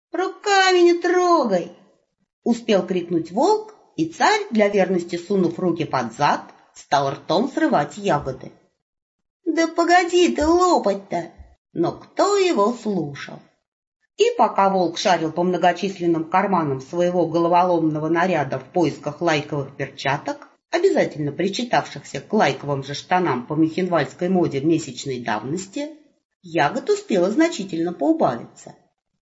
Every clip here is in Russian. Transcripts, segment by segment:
Руками не трогай!» Успел крикнуть волк, и царь, для верности сунув руки под зад, стал ртом срывать ягоды. «Да погоди ты лопать-то!» Но кто его слушал? И пока волк шарил по многочисленным карманам своего головоломного наряда в поисках лайковых перчаток, обязательно причитавшихся к лайковым же штанам по мюхенвальдской моде месячной давности, ягод успела значительно поубавиться.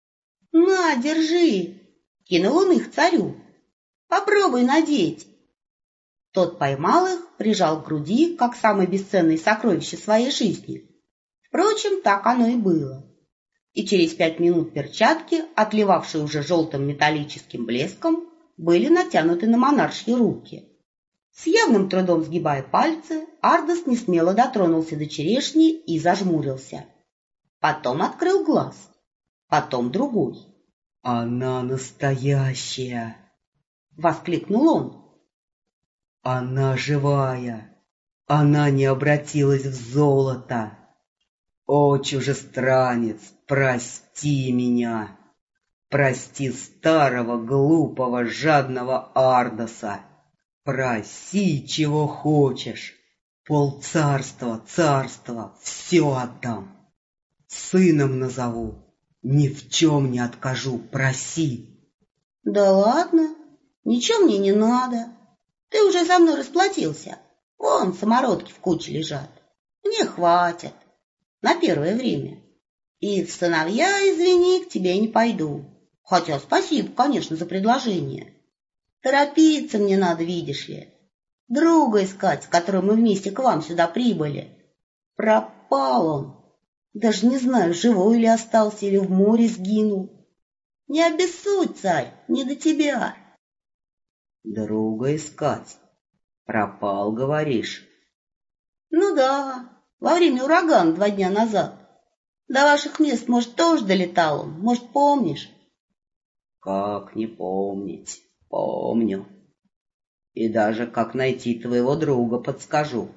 «На, держи!» — кинул он их царю. «Попробуй надеть!» Тот поймал их, прижал к груди, как самое бесценное сокровище своей жизни. Впрочем, так оно и было. И через 5 минут перчатки, отливавшие уже желтым металлическим блеском, были натянуты на монаршьи руки. С явным трудом сгибая пальцы, Ардос несмело дотронулся до черешни и зажмурился. Потом открыл глаз, потом другой. «Она настоящая!» — воскликнул он. «Она живая! Она не обратилась в золото! О, чужестранец, прости меня! Прости старого, глупого, жадного Ардоса! Проси, чего хочешь! Полцарства, царства, все отдам! Сыном назову! Ни в чем не откажу, проси!» «Да ладно, ничего мне не надо. Ты уже за мной расплатился. Вон самородки в куче лежат. Мне хватит. На первое время. И в сыновья, извини, к тебе не пойду. Хотя спасибо, конечно, за предложение. Торопиться мне надо, видишь ли. Друга искать, с которым мы вместе к вам сюда прибыли. Пропал он. Даже не знаю, живой ли остался, или в море сгинул. Не обессудь, царь, не до тебя». «Друга искать? Пропал, говоришь?» «Ну да, во время урагана 2 дня назад. До ваших мест, может, тоже долетал он, может, помнишь?» «Как не помнить? Помню. И даже как найти твоего друга подскажу».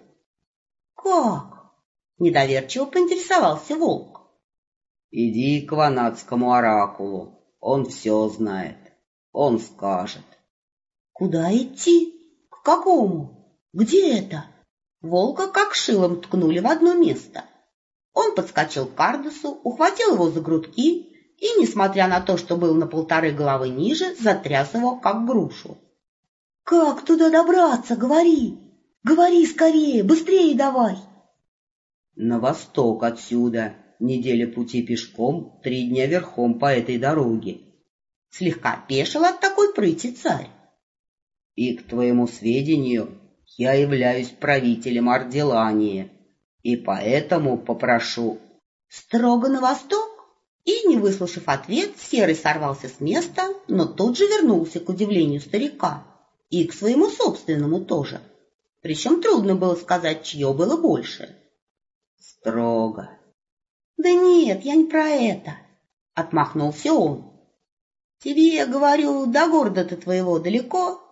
«Как?» — недоверчиво поинтересовался волк. «Иди к ванадскому оракулу, он все знает, он скажет». «Куда идти? К какому? Где это?» Волка как шилом ткнули в одно место. Он подскочил к Ардосу, ухватил его за грудки и, несмотря на то, что был на 1,5 головы ниже, затряс его, как грушу. «Как туда добраться? Говори! Говори скорее, быстрее давай!» «На восток отсюда, неделя пути пешком, 3 дня верхом по этой дороге». Слегка опешил от такой прыти царь. «И, к твоему сведению, я являюсь правителем Арделании, и поэтому попрошу...» «Строго на восток?» И, не выслушав ответ, Серый сорвался с места, но тут же вернулся к удивлению старика. И к своему собственному тоже. Причем трудно было сказать, чье было больше. «Строго». «Да нет, я не про это», — отмахнулся он. «Тебе, я говорю, до города-то твоего далеко?»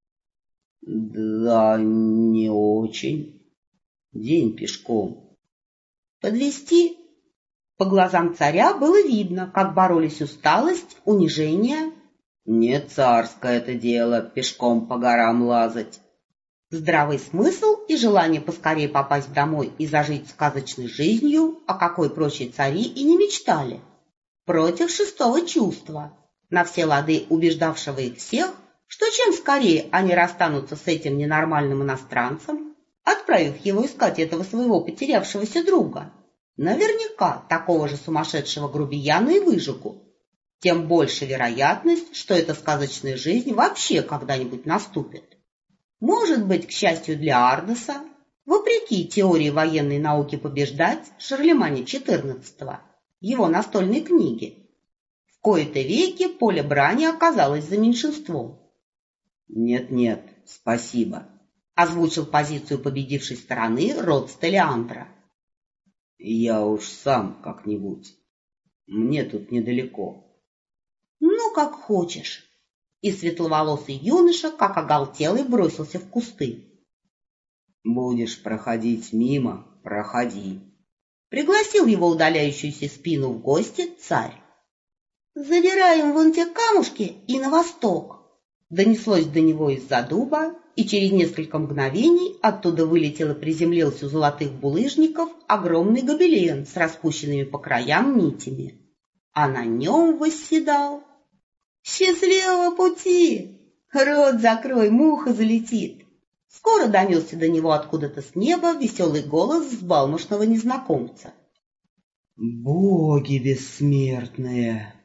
«Да, не очень. День пешком». «Подвезти?» По глазам царя было видно, как боролись усталость, унижение. «Не царское это дело пешком по горам лазать». Здравый смысл и желание поскорее попасть домой и зажить сказочной жизнью, о какой прочие цари и не мечтали. Против 6-го чувства, на все лады убеждавшего их всех, что чем скорее они расстанутся с этим ненормальным иностранцем, отправив его искать этого своего потерявшегося друга, наверняка такого же сумасшедшего грубияна и выжигу, тем больше вероятность, что эта сказочная жизнь вообще когда-нибудь наступит. Может быть, к счастью для Ардоса, вопреки теории военной науки побеждать Шарлеманя XIV, его настольной книги, в кои-то веки поле брани оказалось за меньшинством. «Нет-нет, спасибо», — озвучил позицию победившей стороны род Стелиандра. «Я уж сам как-нибудь. Мне тут недалеко». «Ну, как хочешь». И светловолосый юноша, как оголтелый, бросился в кусты. «Будешь проходить мимо, проходи», — пригласил его удаляющуюся спину в гости царь. «Забираем вон те камушки и на восток!» Донеслось до него из-за дуба, и через несколько мгновений оттуда вылетел и приземлился у золотых булыжников огромный гобелен с распущенными по краям нитями. А на нем восседал... «Счастливого пути! Рот закрой, муха залетит!» Скоро донесся до него откуда-то с неба веселый голос взбалмошного незнакомца. «Боги бессмертные!